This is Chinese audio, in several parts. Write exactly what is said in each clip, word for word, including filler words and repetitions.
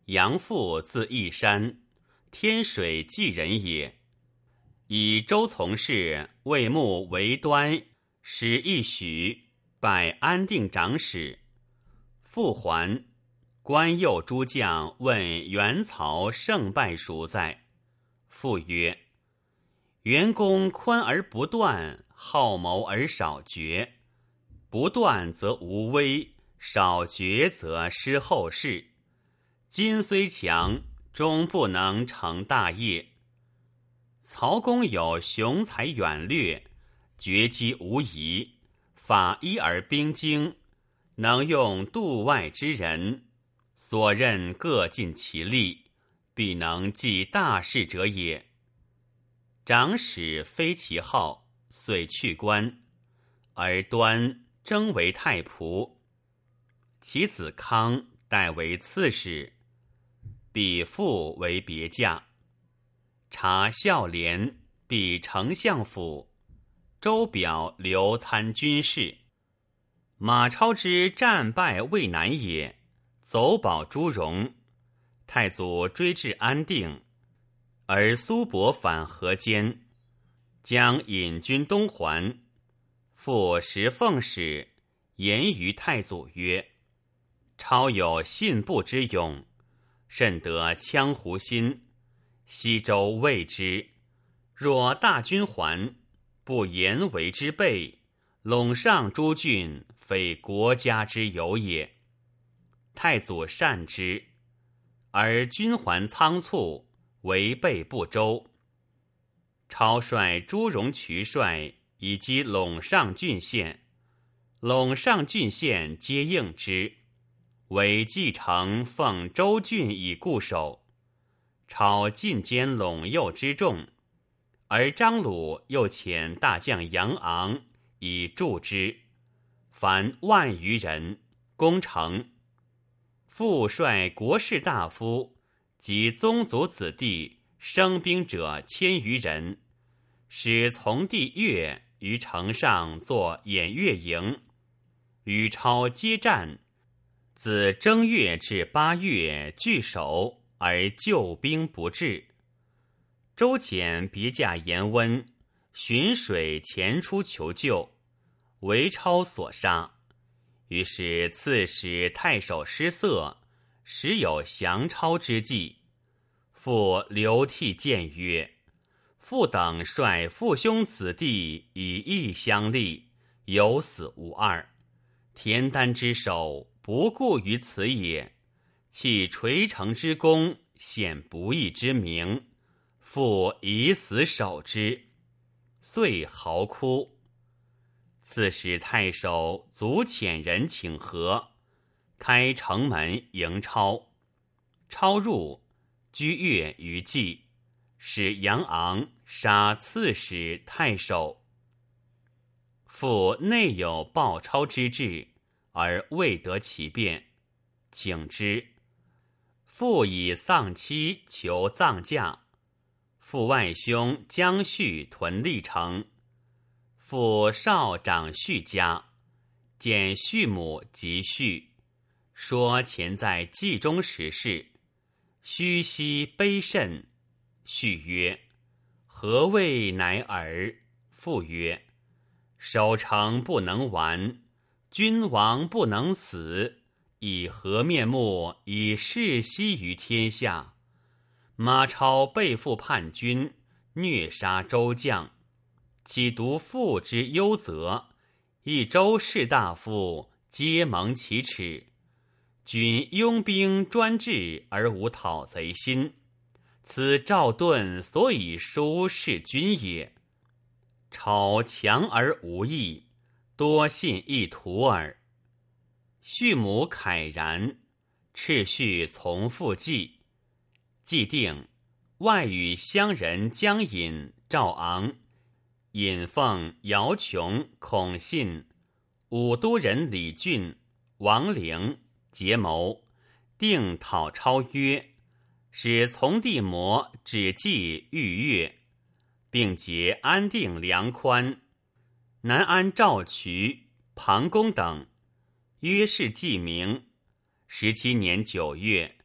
杨父字义山，天水济人也。以周从事魏牧为端，使一许，拜安定长史。复还，关右诸将问元曹胜败孰在？父曰：元公宽而不断，好谋而少决。不断则无威，少决则失后世。今虽强，终不能成大业。曹公有雄才远略，决机无疑，法医而兵精，能用度外之人，所任各尽其力，必能继大事者也。长史非其好，遂去官，而端征为太仆。其子康代为刺史，比父为别驾。察孝廉，比丞相府。周表留参军事。马超之战败渭南也，走保朱荣。太祖追至安定，而苏伯反河间，将引军东还。复时奉使言于太祖曰：超有信步之勇，甚得羌胡心。西周畏之，若大军还，不言为之备，陇上诸郡非国家之有也。太祖善之，而军还仓促，为备不周。超率朱荣渠帅以击陇上郡县，陇上郡县皆应之，为继承奉州郡以固守。超进兼陇右之众，而张鲁又遣大将杨昂以助之，凡万余人，攻城。复率国士大夫及宗族子弟生兵者千余人，使从弟乐于城上作演乐营，与超接战，自正月至八月据守，而救兵不至。周遣别驾严温，寻水前出求救，为超所杀。于是刺史太守失色，时有降超之计。复流涕谏曰：父等率父兄子弟以义相立，有死无二。田丹之手，不顾于此也。弃垂成之功，显不义之名，父以死守之，遂嚎哭。刺史太守卒遣人请和，开城门迎超。超入，居越于祭，使杨昂杀刺史太守。父内有报超之志，而未得其便，请之。父以丧妻求葬嫁，父外兄姜绪屯历城。父少长绪家，见绪母及绪，说前在冀中时事。须悉悲甚。绪曰：何谓乃尔？父曰：守城不能完，君王不能死，以何面目以世息于天下？马超背负叛军，虐杀周将，岂独父之忧责？一周士大夫皆蒙其耻。君拥兵专制而无讨贼心，此赵盾所以疏弑君也。超强而无义，多信一徒耳。绪母慨然，斥绪从父祭。既定，外与乡人姜隐、赵昂、尹奉、姚琼、孔信、武都人李俊、王陵结谋，定讨超约，使从弟摩止计豫越，并结安定梁宽、南安赵渠、庞公等。约是记名。十七年九月，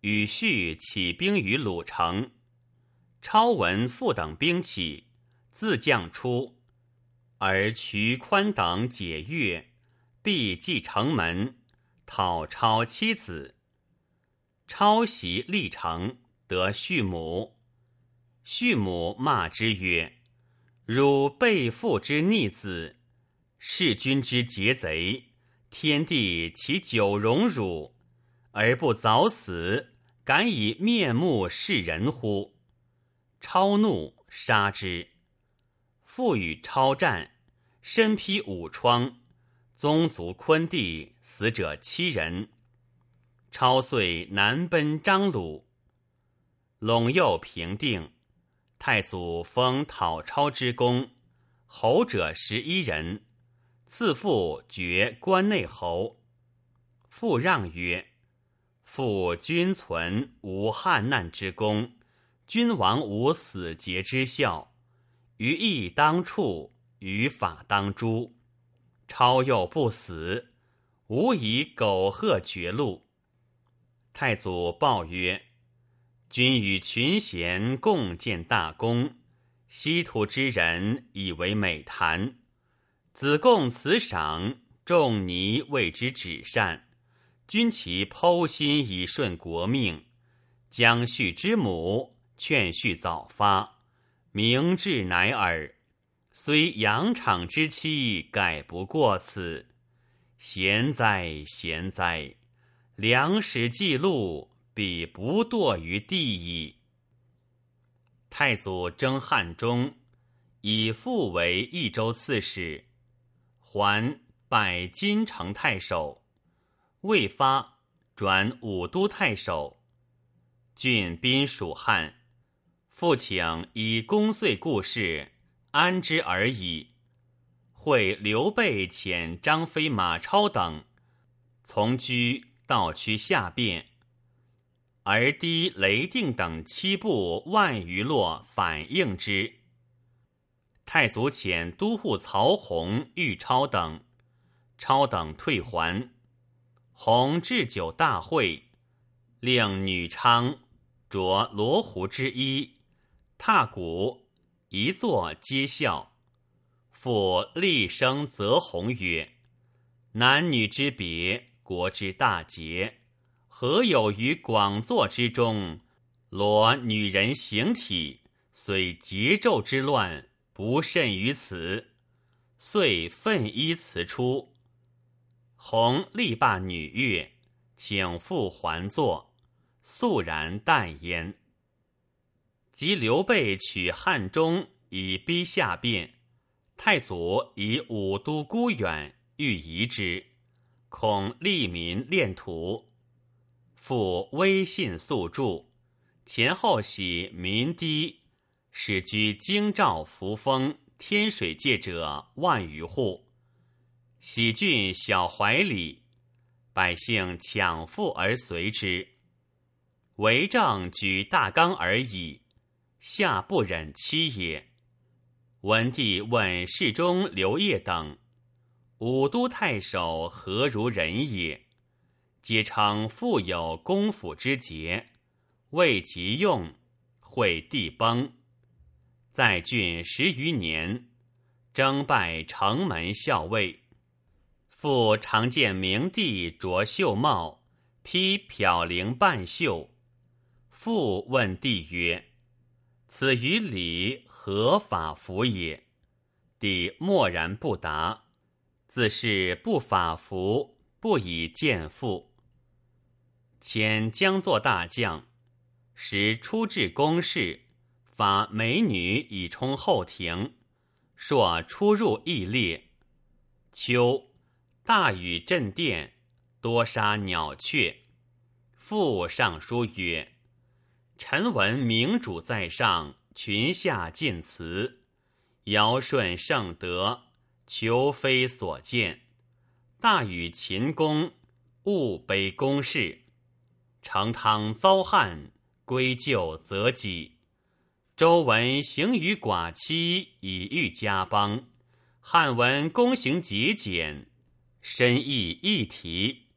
与绪起兵于鲁城。超闻复等兵起，自将出，而渠宽等解越，必继城门，讨超妻子。超袭历城，得绪母。绪母骂之曰：汝背父之逆子，弑君之劫贼，天地其久容汝，而不早死，敢以面目示人乎？超怒，杀之。父与超战，身披五疮，宗族昆地，死者七人。超遂南奔张鲁。陇右平定，太祖封讨超之功，侯者十一人，赐父爵关内侯。父让曰：父君存无汉难之功，君王无死节之效，于义当处，于法当诛。超又不死，吾以苟贺绝路。太祖报曰：君与群贤共建大功，西土之人以为美谈。子贡辞赏，仲尼为之止善，君其剖心以顺国命。将绪之母，劝绪早发，明志乃耳。虽羊场之妻，改不过此。贤哉贤哉！良史记录，彼不堕于地矣。太祖征汉中，以父为益州刺史，还拜金城太守。未发，转武都太守。郡宾属汉，父请以公遂故事，安之而已。会刘备遣张飞、马超等从居道区下变，而低雷定等七部万余落反应之。太祖遣都护曹洪、豫超等，超等退还。洪置酒大会，令女娼着罗湖之衣，踏鼓一坐皆笑。复厉声责洪曰：男女之别，国之大节，何有于广作之中，裸女人形体，虽桀纣之乱，不甚于此。遂奋衣辞出。洪力罢女乐，请复还坐，肃然淡焉。及刘备取汉中，以逼下变，太祖以武都孤远，欲移之，恐利民恋土。复威信速著，前后喜民低，使居京兆、扶风、天水界者万余户。喜郡小怀里，百姓抢富而随之。为政举大纲而已，下不忍欺也。文帝问侍中刘烨等，武都太守何如人也？皆称富有公府之节，未及用，会地崩。在郡十余年，征拜城门校尉。复常见明帝着袖帽，披飘翎半袖。复问帝曰：此于礼何法服也？帝默然不答，自是不法服，不以见父。遣将作大将，时出至宫室，发美女以充后庭，朔出入邑列。秋，大雨震电，多杀鸟雀。复上书曰：臣闻明主在上，群下尽辞，尧舜圣德，求非所见。大禹秦公，勿卑公室。成汤遭旱，归咎则己。周文行于寡妻，以御家邦。汉文公行节俭，深意一体，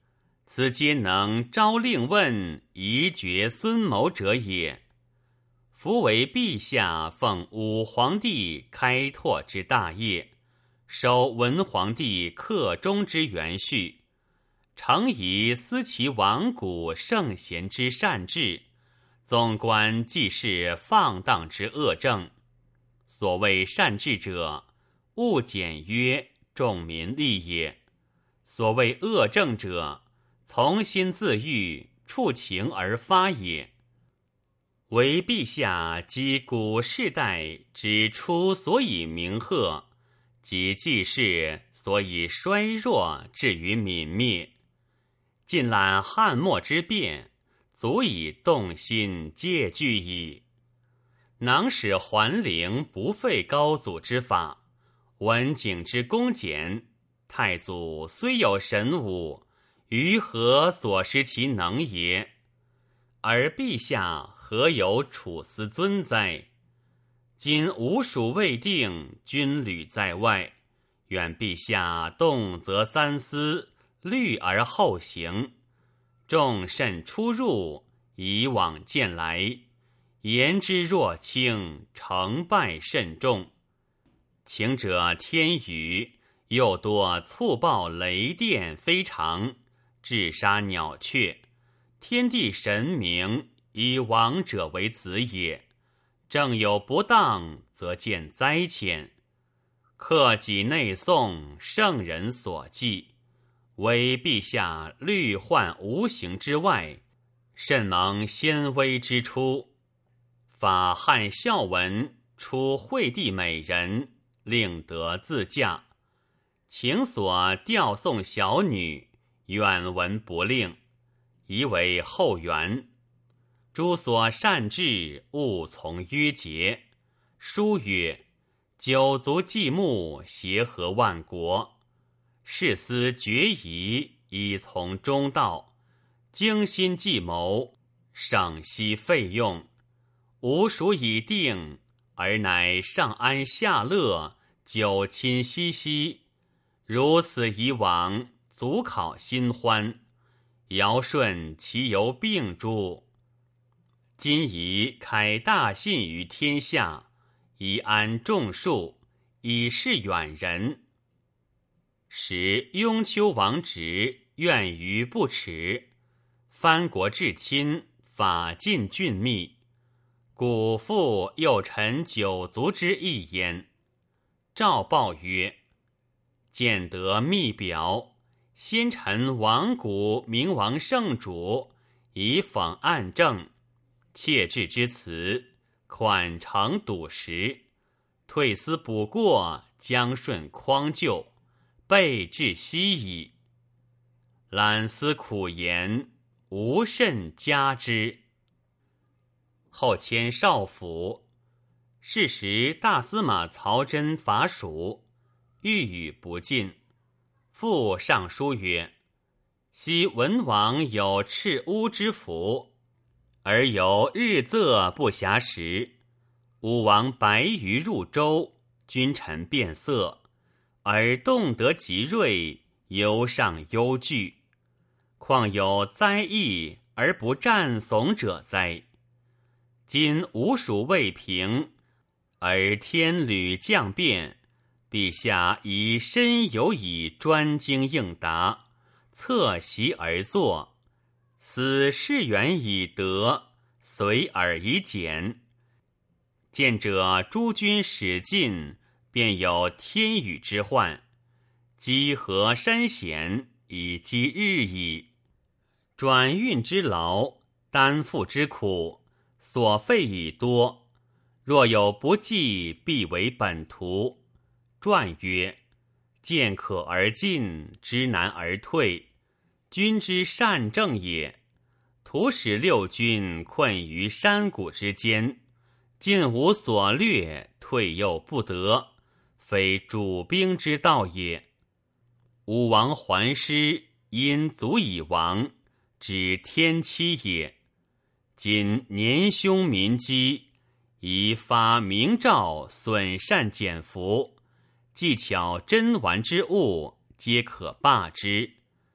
此皆能昭令问宜绝孙谋者也。夫为陛下奉武皇帝开拓之大业，收文皇帝克忠之元序，诚宜思其亡古圣贤之善治，纵观既是放荡之恶政。所谓善治者，务简约，重民利也；所谓恶政者，从心自愈，触情而发也。唯陛下及古世代之初所以名赫，及纪世所以衰弱至于泯灭，尽览汉末之变，足以动心戒惧矣。能使桓灵不废高祖之法，文景之恭俭，太祖虽有神武，于何所失其能也？而陛下何有处思尊哉？今吴蜀未定，军旅在外，愿陛下动则三思，虑而后行。众慎出入，以往见来，言之若轻，成败甚重。轻者天雨，又多促暴雷电非常，致杀鸟雀。天地神明，以亡者为子也。正有不当，则见灾迁。克己内颂，圣人所记，唯陛下虑患无形之外，甚蒙先威之初。法汉孝文，出惠帝美人，令得自嫁。情所调送小女，远闻不令，宜为后援。诸所善治，勿从约节。书曰：九族祭牧，协和万国。誓思决疑，以从中道；精心计谋，省息费用。吾属已定，而乃上安下乐，久亲熙熙。如此以往，足考新欢。尧舜其犹并诸？今宜开大信于天下，以安众庶，以示远人。使雍丘王直，愿于不耻；藩国至亲，法尽峻密。古父又陈九族之一焉。诏报曰：见得密表，先臣亡古明王圣主，以讽暗政，切至之辞，款诚笃实，退思补过，将顺匡救，备至希矣。览思苦言，无甚加之。后迁少府，是时大司马曹真伐蜀，欲语不尽。复上书曰：昔文王有赤乌之服，而有日仄不暇时。武王白鱼入周，君臣变色，而动得极锐，忧上忧惧。况有灾异而不战悚者哉？今吴蜀未平，而天履降变，陛下宜深有以专精应答，侧席而坐，思事远以德，随耳以简。见者诸君使尽，便有天雨之患，积河山险，以积日矣。转运之劳，担负之苦，所费已多，若有不济，必为本图。传曰：见可而进，知难而退，君之善政也。徒使六军困于山谷之间，进无所略，退又不得，非主兵之道也。武王还师，因足以亡，指天期也。今年凶民饥，宜发明诏，损善减福，技巧珍玩之物，皆可罢之。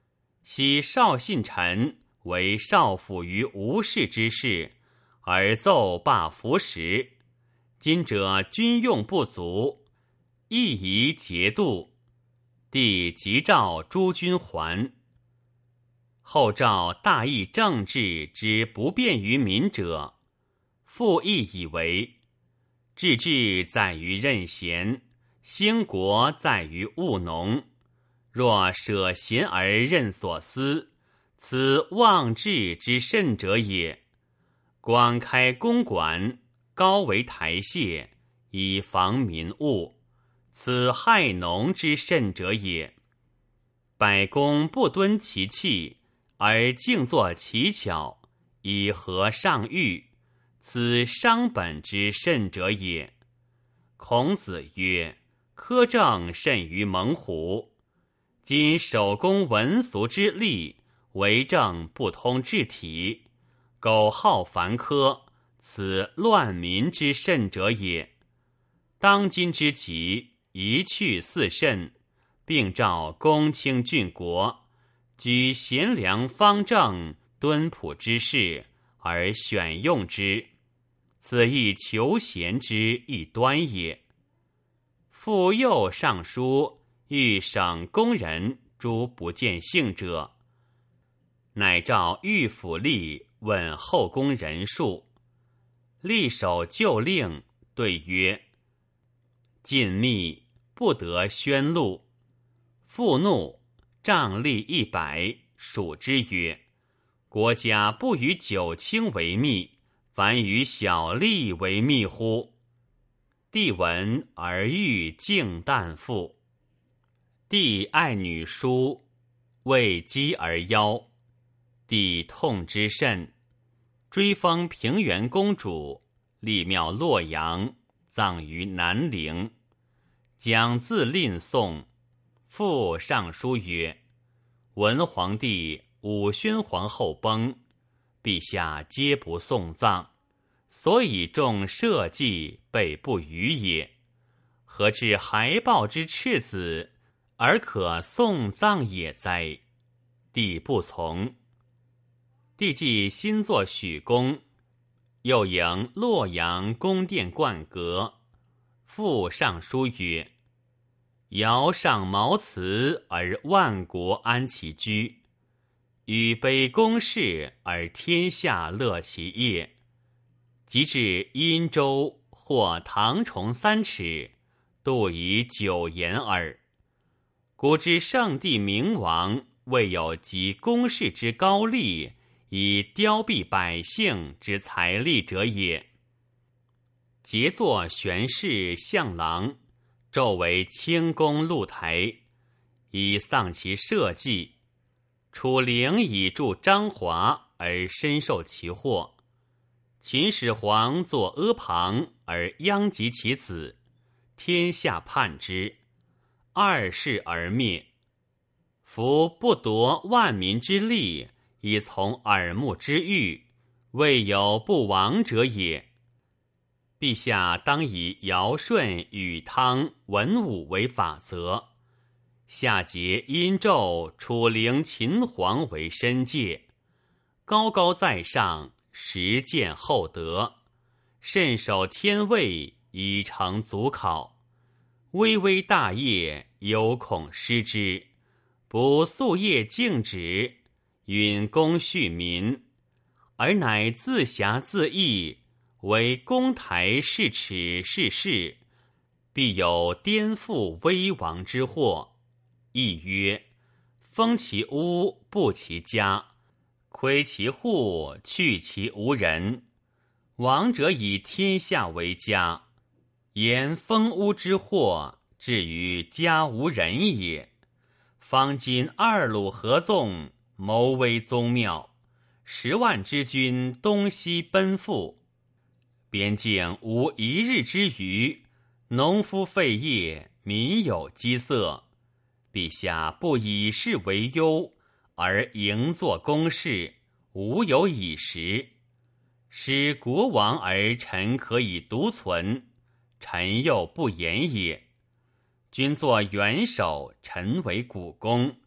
昔少信臣为少府于无事之事，而奏罢服食。今者军用不足，亦宜节度。帝即召诸军还。后诏大议政治之不便于民者，复议以为治治在于任贤，兴国在于务农。若舍贤而任所思，此忘治之甚者也。广开公馆，高为台榭，以防民物，此害农之甚者也。百公不敦其器，而静坐其巧，以合上谕，此伤本之甚者也。孔子曰：苛政甚于猛虎。今守公文俗之利，为政不通治体，苟好繁苛，此乱民之甚者也。当今之急，一去四慎，并召公卿郡国，举贤良方正敦朴之士，而选用之，此亦求贤之一端也。复右尚书欲省工人诸不见性者，乃召御府吏问后宫人数。吏守旧令，对曰：禁密，不得宣录。复怒，杖吏一百，数之曰：国家不与九卿为密，反与小吏为密乎？帝闻而欲静淡复。帝爱女淑，为姬而邀，帝痛之甚，追封平原公主，立庙洛阳，葬于南陵。将自令宋，复上书曰：文皇帝、武宣皇后崩，陛下皆不送葬，所以众社稷备不虞也。何至孩抱之赤子，而可送葬也哉？帝不从。帝既新作许公，又迎洛阳宫殿冠阁，复上书曰：尧上茅茨而万国安其居，与卑公室而天下乐其业。及至殷周，或唐崇三尺，度以九言耳。古之圣帝明王，未有及公室之高丽，以凋敝百姓之财力者也。节作玄氏相郎，骤为清宫露台，以丧其社稷。楚陵以助张华，而深受其祸。秦始皇作阿房，而殃及其子，天下叛之，二世而灭。夫不夺万民之利，以从耳目之欲，未有不亡者也。陛下当以尧舜禹汤文武为法则，下节殷纣楚陵秦皇为申诫，高高在上，实践厚德，慎守天位，以成祖考。巍巍大业，有恐失之，不夙夜静止，允公恤民，而乃自侠自义，为公台是耻是事，必有颠覆危亡之祸。亦曰：封其屋，布其家，窥其户，去其无人。王者以天下为家，言封屋之祸，至于家无人也。方今二鲁合纵，谋危宗庙，十万之军东西奔赴，边境无一日之余，农夫废业，民有饥色。陛下不以事为忧，而营作公事，无有以时。使国亡而臣可以独存，臣又不言也。君作元首，臣为股肱，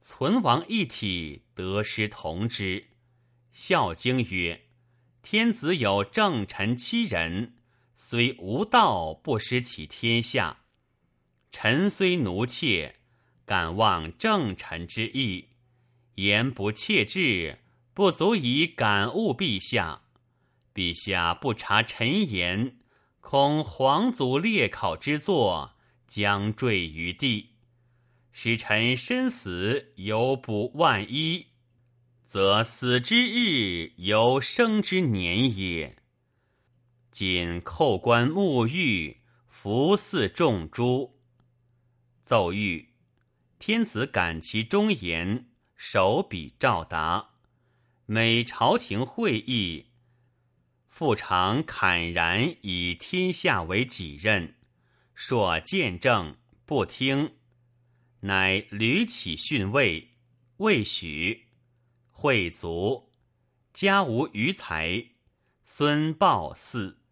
存亡一体，得失同之。孝经曰：天子有正臣七人，虽无道，不失其天下。臣虽奴妾，敢忘正臣之意，言不切志，不足以感悟陛下。陛下不察臣言，恐皇祖列考之作将坠于地。使臣身死，犹不万一，则死之日，犹生之年也。今叩关沐浴，服祀众诸。奏谕：天子感其忠言，手笔照答。每朝廷会议，复常侃然以天下为己任，说见证不听，乃屡起训位，未许。会卒，家无余财，孙报嗣。